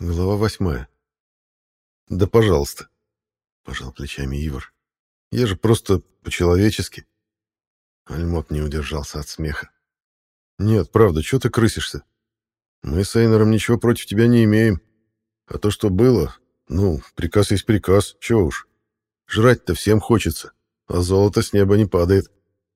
Глава 8. Да, пожалуйста, пожал плечами Ивар. Я же просто по-человечески. Альмот не удержался от смеха. Нет, правда, что ты крысишься? Мы с Эйнером ничего против тебя не имеем. А то, что было, приказ есть приказ, чего уж. Жрать-то всем хочется, а золото с неба не падает.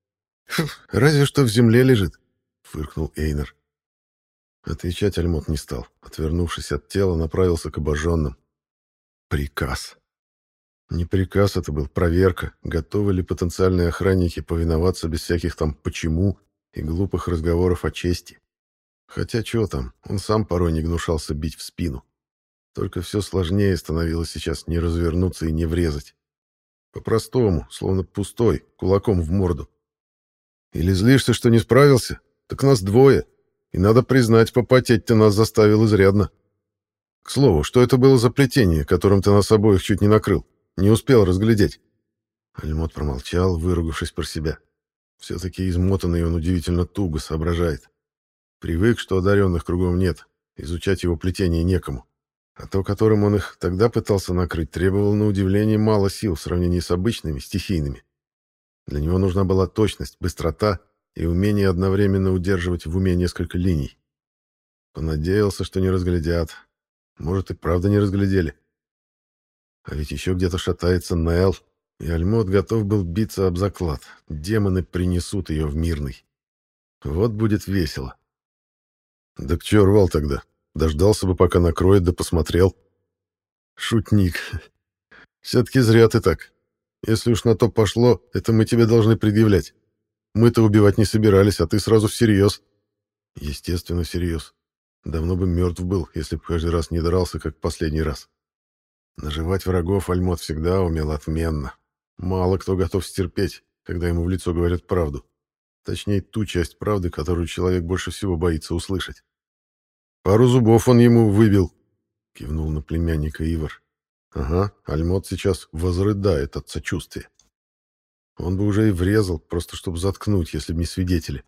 Разве что в земле лежит, фыркнул Эйнер. Отвечать Альмот не стал. Отвернувшись от тела, направился к обожженным. Приказ. Не приказ, это был проверка, готовы ли потенциальные охранники повиноваться без всяких там «почему» и глупых разговоров о чести. Хотя чего там, он сам порой не гнушался бить в спину. Только все сложнее становилось сейчас не развернуться и не врезать. По-простому, словно пустой, кулаком в морду. Или злишься, что не справился? Так нас двое. И надо признать, попотеть ты нас заставил изрядно. К слову, что это было за плетение, которым ты нас обоих чуть не накрыл? Не успел разглядеть. Альмот промолчал, выругавшись про себя. Все-таки измотанный он удивительно туго соображает. Привык, что одаренных кругом нет, изучать его плетение некому. А то, которым он их тогда пытался накрыть, требовало на удивление мало сил в сравнении с обычными, стихийными. Для него нужна была точность, быстрота и умение одновременно удерживать в уме несколько линий. Понадеялся, что не разглядят. Может, и правда не разглядели. А ведь еще где-то шатается Нел, и Альмот готов был биться об заклад. Демоны принесут ее в мирный. Вот будет весело. Да к чё рвал тогда? Дождался бы, пока накроет, да посмотрел. Шутник. Все-таки зря ты так. Если уж на то пошло, это мы тебе должны предъявлять. Мы-то убивать не собирались, а ты сразу всерьез. Естественно, всерьез. Давно бы мертв был, если бы каждый раз не дрался, как в последний раз. Наживать врагов Альмот всегда умел отменно. Мало кто готов стерпеть, когда ему в лицо говорят правду. Точнее, ту часть правды, которую человек больше всего боится услышать. «Пару зубов он ему выбил», — кивнул на племянника Ивар. «Ага, Альмот сейчас возрыдает от сочувствия. Он бы уже и врезал, просто чтобы заткнуть, если бы не свидетели».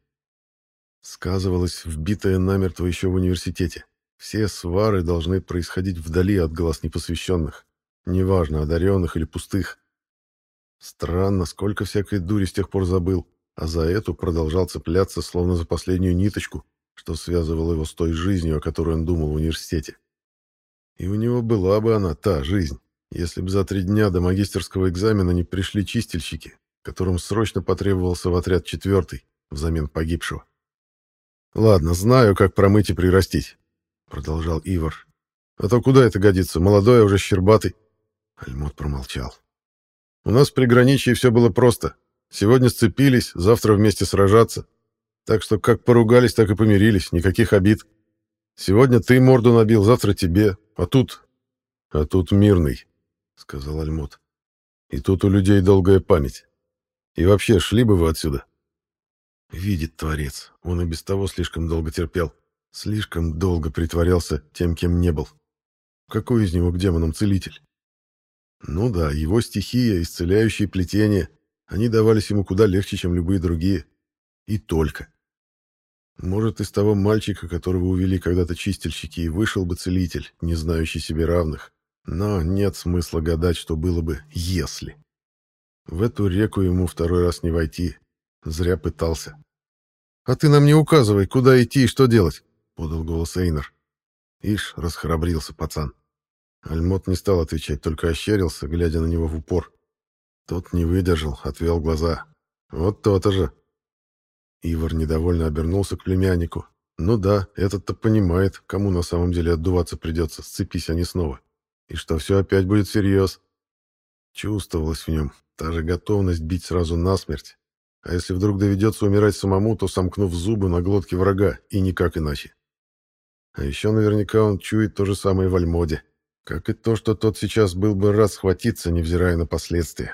Сказывалось вбитое намертво еще в университете. Все свары должны происходить вдали от глаз непосвященных. Неважно, одаренных или пустых. Странно, сколько всякой дури с тех пор забыл, а за эту продолжал цепляться, словно за последнюю ниточку, что связывало его с той жизнью, о которой он думал в университете. И у него была бы она, та жизнь, если бы за 3 дня до магистерского экзамена не пришли чистильщики, которым срочно потребовался в отряд 4-й взамен погибшего. «Ладно, знаю, как промыть и прирастить», — продолжал Ивар. «А то куда это годится? Молодой, а уже щербатый». Альмот промолчал. «У нас в приграничье все было просто. Сегодня сцепились, завтра вместе сражаться. Так что как поругались, так и помирились, никаких обид. Сегодня ты морду набил, завтра тебе. А тут мирный», — сказал Альмот. «И тут у людей долгая память. И вообще, шли бы вы отсюда». Видит Творец, он и без того слишком долго терпел. Слишком долго притворялся тем, кем не был. Какой из него к демонам целитель? Ну да, его стихия, исцеляющие плетения, они давались ему куда легче, чем любые другие. И только. Может, из того мальчика, которого увели когда-то чистильщики, и вышел бы целитель, не знающий себе равных. Но нет смысла гадать, что было бы, если. В эту реку ему второй раз не войти. Зря пытался. «А ты нам не указывай, куда идти и что делать», — подал голос Эйнар. Ишь, расхрабрился пацан. Альмот не стал отвечать, только ощерился, глядя на него в упор. Тот не выдержал, отвел глаза. Вот то-то же. Ивар недовольно обернулся к племяннику. Ну да, этот-то понимает, кому на самом деле отдуваться придется, сцепись они снова. И что все опять будет всерьез. Чувствовалась в нем та же готовность бить сразу насмерть. А если вдруг доведется умирать самому, то сомкнув зубы на глотке врага, и никак иначе. А еще наверняка он чует то же самое в Альмоде. Как и то, что тот сейчас был бы рад схватиться, невзирая на последствия.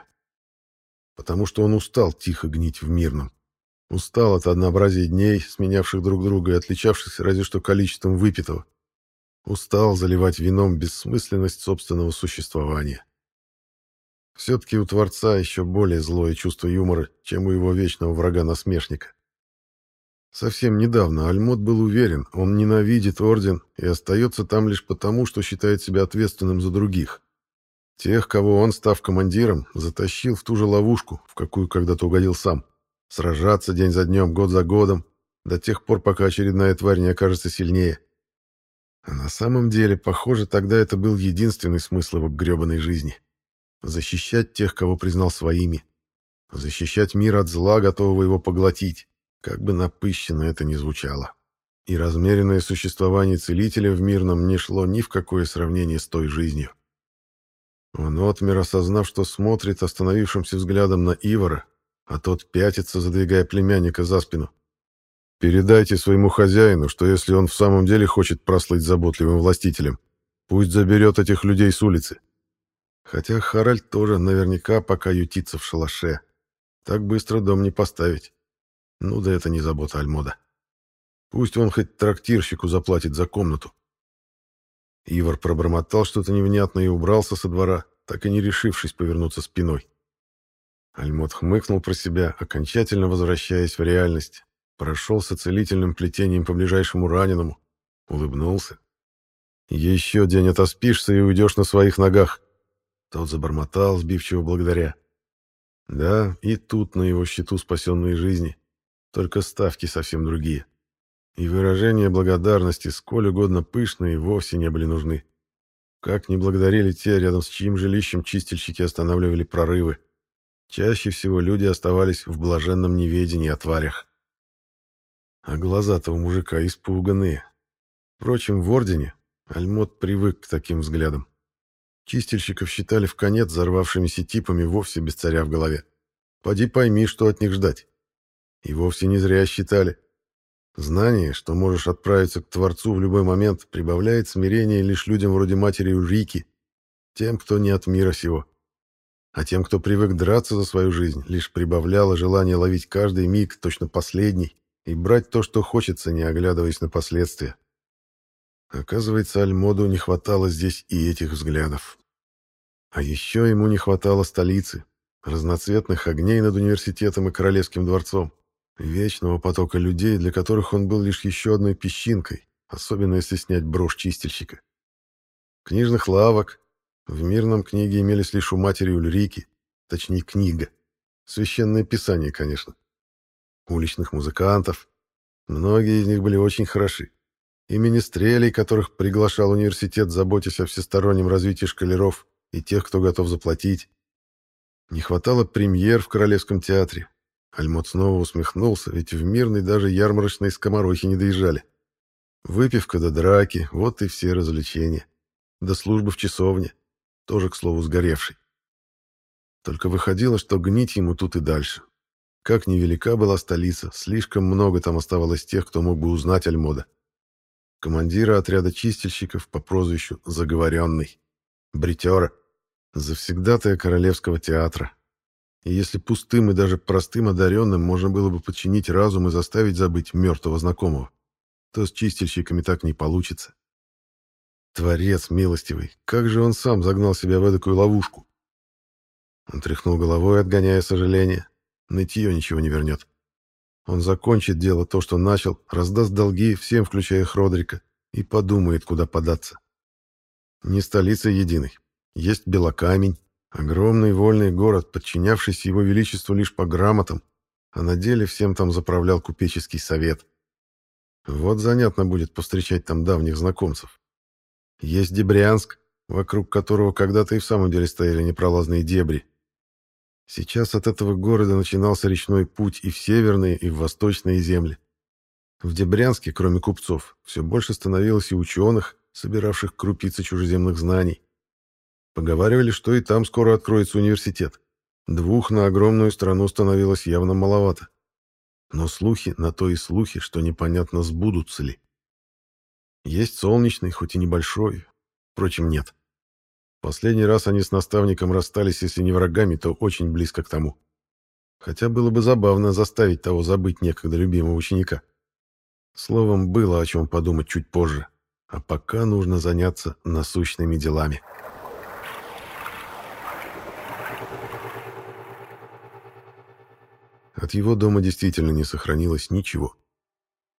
Потому что он устал тихо гнить в мирном. Устал от однообразия дней, сменявших друг друга и отличавшихся разве что количеством выпитого. Устал заливать вином бессмысленность собственного существования. Все-таки у Творца еще более злое чувство юмора, чем у его вечного врага-насмешника. Совсем недавно Альмот был уверен, он ненавидит орден и остается там лишь потому, что считает себя ответственным за других. Тех, кого он, став командиром, затащил в ту же ловушку, в какую когда-то угодил сам. Сражаться день за днем, год за годом, до тех пор, пока очередная тварь не окажется сильнее. А на самом деле, похоже, тогда это был единственный смысл его грёбаной жизни. Защищать тех, кого признал своими. Защищать мир от зла, готового его поглотить, как бы напыщенно это ни звучало. И размеренное существование целителя в мирном не шло ни в какое сравнение с той жизнью. Он отмер, осознав, что смотрит остановившимся взглядом на Ивара, а тот пятится, задвигая племянника за спину. «Передайте своему хозяину, что если он в самом деле хочет прослыть заботливым властителем, пусть заберет этих людей с улицы. Хотя Харальд тоже наверняка пока ютится в шалаше. Так быстро дом не поставить. Ну да это не забота Альмода. Пусть он хоть трактирщику заплатит за комнату». Ивар пробормотал что-то невнятное и убрался со двора, так и не решившись повернуться спиной. Альмот хмыкнул про себя, окончательно возвращаясь в реальность, прошелся целительным плетением по ближайшему раненому, улыбнулся. «Еще день отоспишься и уйдешь на своих ногах», — тот забормотал, сбивчиво благодаря. Да, и тут на его счету спасенные жизни, только ставки совсем другие. И выражения благодарности, сколь угодно пышные, вовсе не были нужны. Как не благодарили те, рядом с чьим жилищем чистильщики останавливали прорывы. Чаще всего люди оставались в блаженном неведении о тварях. А глаза-то у мужика испуганные. Впрочем, в Ордене Альмот привык к таким взглядам. Чистильщиков считали вконец взорвавшимися типами вовсе без царя в голове. Поди пойми, что от них ждать. И вовсе не зря считали. Знание, что можешь отправиться к Творцу в любой момент, прибавляет смирение лишь людям вроде матери Ульрики, тем, кто не от мира сего. А тем, кто привык драться за свою жизнь, лишь прибавляло желание ловить каждый миг, точно последний, и брать то, что хочется, не оглядываясь на последствия. Оказывается, Альмоду не хватало здесь и этих взглядов. А еще ему не хватало столицы, разноцветных огней над университетом и королевским дворцом, вечного потока людей, для которых он был лишь еще одной песчинкой, особенно если снять брошь чистильщика. Книжных лавок. В мирном книге имелись лишь у матери Ульрики, точнее книга. Священное писание, конечно. Уличных музыкантов. Многие из них были очень хороши. И министрелей, которых приглашал университет, заботясь о всестороннем развитии школяров и тех, кто готов заплатить. Не хватало премьер в Королевском театре. Альмот снова усмехнулся, ведь в мирной даже ярмарочные скоморохи не доезжали. Выпивка до драки — вот и все развлечения. До службы в часовне, тоже, к слову, сгоревшей. Только выходило, что гнить ему тут и дальше. Как невелика была столица, слишком много там оставалось тех, кто мог бы узнать Альмода. Командира отряда чистильщиков по прозвищу «Заговоренный», бритера, завсегдатая Королевского театра. И если пустым и даже простым одаренным можно было бы подчинить разум и заставить забыть мертвого знакомого, то с чистильщиками так не получится. Творец милостивый, как же он сам загнал себя в эдакую ловушку? Он тряхнул головой, отгоняя сожаление. Нытье ничего не вернет. Он закончит дело то, что начал, раздаст долги всем, включая Хродрика, и подумает, куда податься. Не столица единой. Есть Белокамень, огромный вольный город, подчинявшийся его величеству лишь по грамотам, а на деле всем там заправлял купеческий совет. Вот занятно будет повстречать там давних знакомцев. Есть Дебрянск, вокруг которого когда-то и в самом деле стояли непролазные дебри. Сейчас от этого города начинался речной путь и в северные, и в восточные земли. В Дебрянске, кроме купцов, все больше становилось и ученых, собиравших крупицы чужеземных знаний. Поговаривали, что и там скоро откроется университет. Двух на огромную страну становилось явно маловато. Но слухи на то и слухи, что непонятно, сбудутся ли. Есть Солнечный, хоть и небольшой. Впрочем, нет. Последний раз они с наставником расстались, если не врагами, то очень близко к тому. Хотя было бы забавно заставить того забыть некогда любимого ученика. Словом, было о чем подумать чуть позже. А пока нужно заняться насущными делами. От его дома действительно не сохранилось ничего.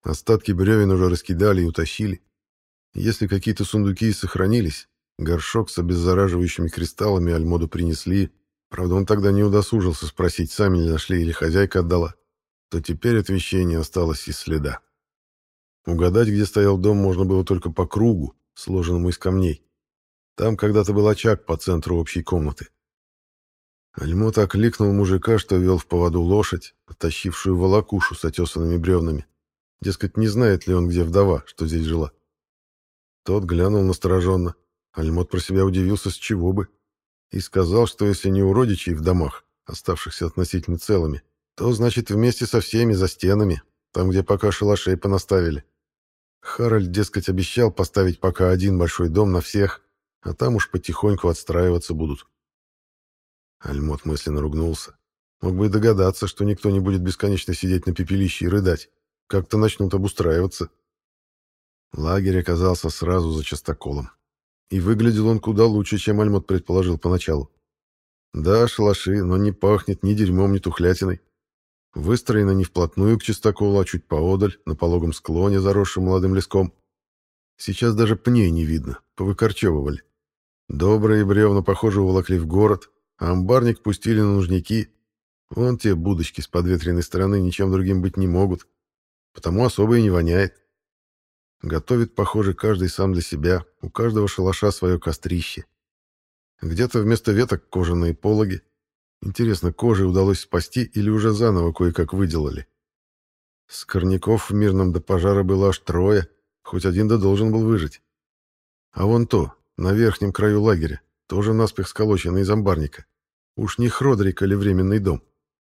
Остатки бревен уже раскидали и утащили. Если какие-то сундуки и сохранились, горшок с обеззараживающими кристаллами Альмоду принесли, правда, он тогда не удосужился спросить, сами ли нашли или хозяйка отдала, то теперь от вещей не осталось и следа. Угадать, где стоял дом, можно было только по кругу, сложенному из камней. Там когда-то был очаг по центру общей комнаты. Альмот окликнул мужика, что вел в поводу лошадь, оттащившую волокушу с отесанными бревнами. Дескать, не знает ли он, где вдова, что здесь жила. Тот глянул настороженно. Альмот про себя удивился, с чего бы. И сказал, что если не у родичей в домах, оставшихся относительно целыми, то, значит, вместе со всеми за стенами, там, где пока шалашей понаставили. Харальд, дескать, обещал поставить пока один большой дом на всех, а там уж потихоньку отстраиваться будут. Альмот мысленно ругнулся. Мог бы и догадаться, что никто не будет бесконечно сидеть на пепелище и рыдать. Как-то начнут обустраиваться. Лагерь оказался сразу за частоколом. И выглядел он куда лучше, чем Альмот предположил поначалу. Да, шалаши, но не пахнет ни дерьмом, ни тухлятиной. Выстроено не вплотную к частоколу, а чуть поодаль, на пологом склоне, заросшем молодым леском. Сейчас даже пней не видно, повыкорчевывали. Добрые бревна, похоже, уволокли в город, а амбарник пустили на нужники. Вон те будочки с подветренной стороны ничем другим быть не могут, потому особо и не воняет. Готовит, похоже, каждый сам для себя, у каждого шалаша свое кострище. Где-то вместо веток кожаные пологи. Интересно, кожей удалось спасти или уже заново кое-как выделали? Скорняков в Мирном до пожара было аж трое, хоть один да должен был выжить. А вон то, на верхнем краю лагеря, тоже наспех сколочено из амбарника. Уж не Хродрик или временный дом.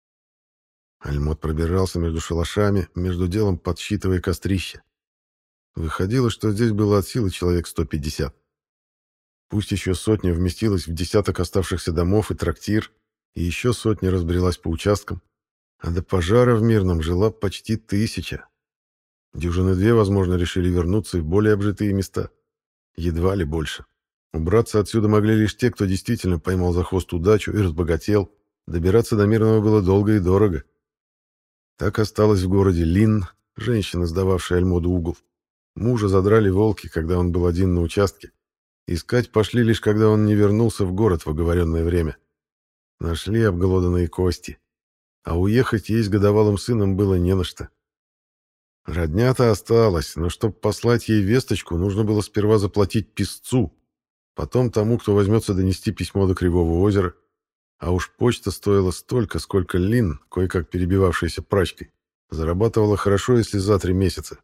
Альмот пробирался между шалашами, между делом подсчитывая кострище. Выходило, что здесь было от силы человек 150. Пусть еще сотня вместилась в десяток оставшихся домов и трактир, и еще сотня разбрелась по участкам, а до пожара в Мирном жила почти 1000. Дюжины две, возможно, решили вернуться и в более обжитые места. Едва ли больше. Убраться отсюда могли лишь те, кто действительно поймал за хвост удачу и разбогател. Добираться до Мирного было долго и дорого. Так осталась в городе Линн, женщина, сдававшая Альмоду угол. Мужа задрали волки, когда он был один на участке. Искать пошли лишь, когда он не вернулся в город в оговоренное время. Нашли обглоданные кости. А уехать ей с годовалым сыном было не на что. Родня-то осталась, но чтобы послать ей весточку, нужно было сперва заплатить писцу, потом тому, кто возьмется донести письмо до Кривого озера. А уж почта стоила столько, сколько Линн, кое-как перебивавшаяся прачкой, зарабатывала хорошо, если за 3 месяца.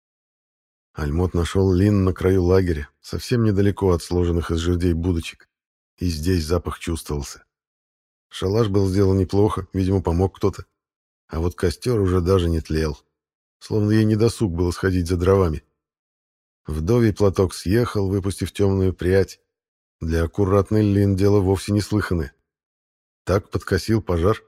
Альмот нашел Линн на краю лагеря, совсем недалеко от сложенных из жердей будочек. И здесь запах чувствовался. Шалаш был сделан неплохо, видимо, помог кто-то. А вот костер уже даже не тлел. Словно ей недосуг было сходить за дровами. Вдовий платок съехал, выпустив темную прядь. Для аккуратной Линн дело вовсе не слыханное. Так подкосил пожар.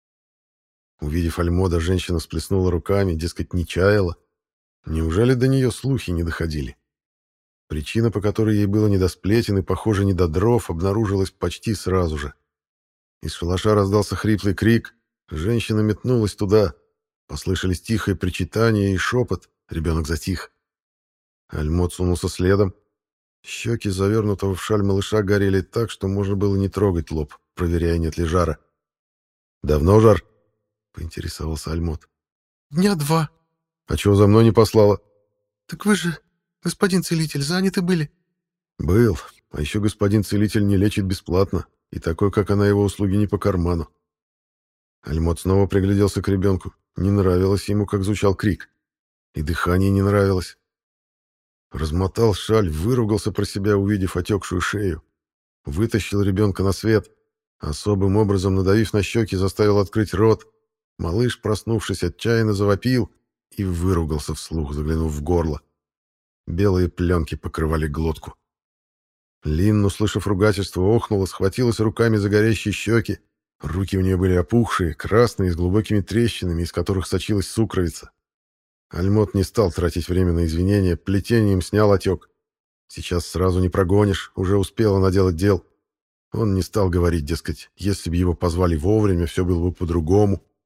Увидев Альмода, женщина всплеснула руками, дескать, не чаяла. Неужели до нее слухи не доходили? Причина, по которой ей было не до сплетен и, похоже, не до дров, обнаружилась почти сразу же. Из шалаша раздался хриплый крик. Женщина метнулась туда. Послышались тихое причитание и шепот. Ребенок затих. Альмот сунулся следом. Щеки завернутого в шаль малыша горели так, что можно было не трогать лоб, проверяя, нет ли жара. «Давно жар?» — поинтересовался Альмот. «Дня 2. «А чего за мной не послала?» Так вы же, господин целитель, заняты были». «Был. А еще господин целитель не лечит бесплатно, и такой, как она, его услуги не по карману». Альмот снова пригляделся к ребенку. Не нравилось ему, как звучал крик. И дыхание не нравилось. Размотал шаль, выругался про себя, увидев отекшую шею. Вытащил ребенка на свет. Особым образом, надавив на щеки, заставил открыть рот. Малыш, проснувшись, отчаянно завопил и выругался вслух, заглянув в горло. Белые пленки покрывали глотку. Линн, услышав ругательство, охнула, схватилась руками за горящие щеки. Руки у нее были опухшие, красные, с глубокими трещинами, из которых сочилась сукровица. Альмот не стал тратить время на извинения, плетением снял отек. Сейчас сразу не прогонишь, уже успела наделать дел. Он не стал говорить, дескать, если бы его позвали вовремя, все было бы по-другому.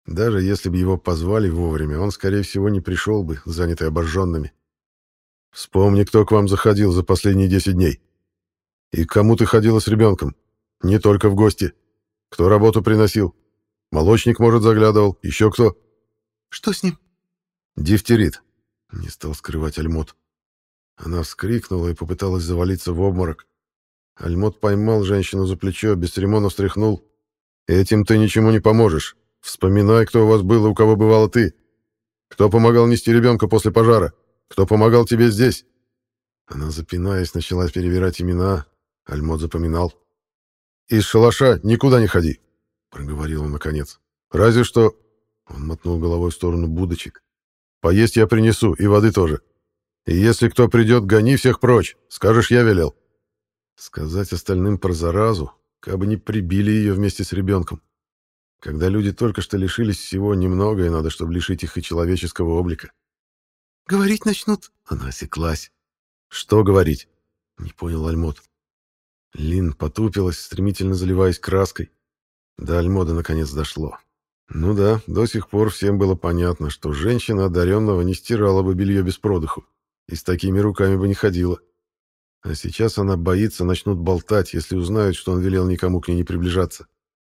Даже если бы его позвали вовремя, он, скорее всего, не пришел бы, занятый обожженными. Вспомни, кто к вам заходил за последние 10 дней. И к кому ты ходила с ребенком. Не только в гости. Кто работу приносил. Молочник, может, заглядывал. Еще кто? Что с ним? Дифтерит. Не стал скрывать Альмот. Она вскрикнула и попыталась завалиться в обморок. Альмот поймал женщину за плечо, бесцеремонно встряхнул. «Этим ты ничему не поможешь. Вспоминай, кто у вас был и у кого бывала ты. Кто помогал нести ребенка после пожара? Кто помогал тебе здесь?» Она, запинаясь, начала перебирать имена. Альмот запоминал. «Из шалаша никуда не ходи», — проговорил он наконец. «Разве что...» — он мотнул головой в сторону будочек. «Поесть я принесу, и воды тоже. И если кто придет, гони всех прочь. Скажешь, я велел». Сказать остальным про заразу, кабы не прибили ее вместе с ребенком. Когда люди только что лишились всего, немногое надо, чтобы лишить их и человеческого облика. «Говорить начнут». Она осеклась. «Что говорить?» — не понял Альмот. Лин потупилась, стремительно заливаясь краской. До Альмода наконец дошло. Ну да, до сих пор всем было понятно, что женщина одаренного не стирала бы белье без продыху и с такими руками бы не ходила. А сейчас она боится, начнут болтать, если узнают, что он велел никому к ней не приближаться.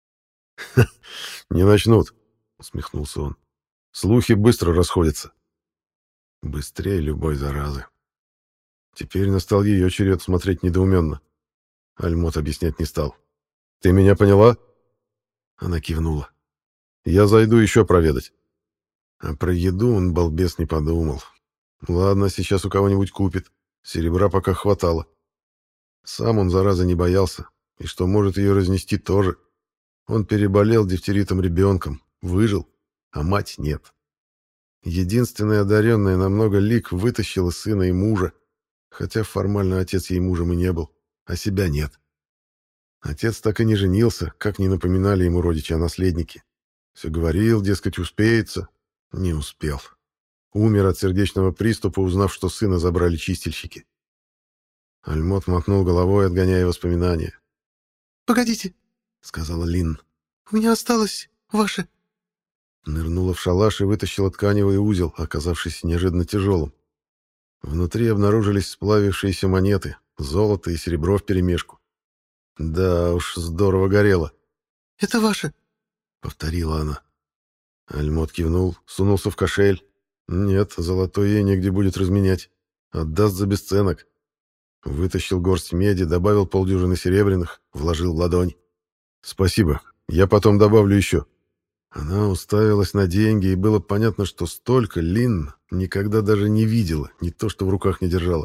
«Не начнут», — усмехнулся он. «Слухи быстро расходятся». Быстрее любой заразы. Теперь настал ее черед смотреть недоуменно. Альмот объяснять не стал. «Ты меня поняла?» Она кивнула. «Я зайду еще проведать». А про еду он, балбес, не подумал. Ладно, сейчас у кого-нибудь купит. Серебра пока хватало. Сам он, зараза, не боялся. И что может ее разнести, тоже. Он переболел дифтеритом ребенком, выжил, а мать нет. Единственная одаренная на много лик вытащила сына и мужа, хотя формально отец ей мужем и не был, а себя нет. Отец так и не женился, как не напоминали ему родичи о наследнике. Все говорил, дескать, успеется. Не успел. Умер от сердечного приступа, узнав, что сына забрали чистильщики. Альмот мотнул головой, отгоняя воспоминания. «Погодите», — сказала Лин. «у меня осталось ваше». Нырнула в шалаш и вытащила тканевый узел, оказавшийся неожиданно тяжелым. Внутри обнаружились сплавившиеся монеты, золото и серебро вперемешку. Да уж, здорово горело. «Это ваше», — повторила она. Альмот кивнул, сунулся в кошель. Нет, золотой ей негде будет разменять. Отдаст за бесценок. Вытащил горсть меди, добавил полдюжины серебряных, вложил в ладонь. «Спасибо, я потом добавлю еще». Она уставилась на деньги, и было понятно, что столько Лин никогда даже не видела, не то что в руках не держала.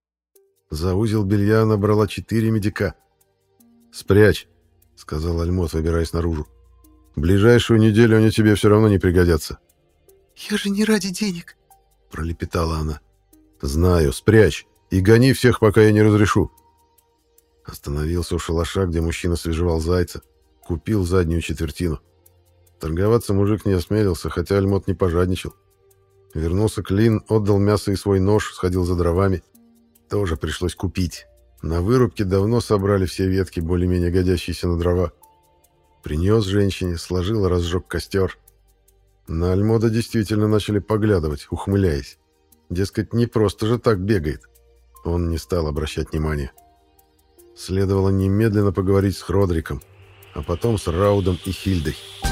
За узел белья она брала 4 медика. «Спрячь», — сказал Альмот, выбираясь наружу. «Ближайшую неделю они тебе все равно не пригодятся». «Я же не ради денег», — пролепетала она. «Знаю, спрячь и гони всех, пока я не разрешу». Остановился у шалаша, где мужчина свежевал зайца, купил заднюю четвертину. Торговаться мужик не осмелился, хотя Альмот не пожадничал. Вернулся к Лин, отдал мясо и свой нож, сходил за дровами. Тоже пришлось купить. На вырубке давно собрали все ветки, более-менее годящиеся на дрова. Принес женщине, сложил и разжег костер. На Альмода действительно начали поглядывать, ухмыляясь. Дескать, не просто же так бегает. Он не стал обращать внимания. Следовало немедленно поговорить с Хродриком, а потом с Раудом и Хильдой.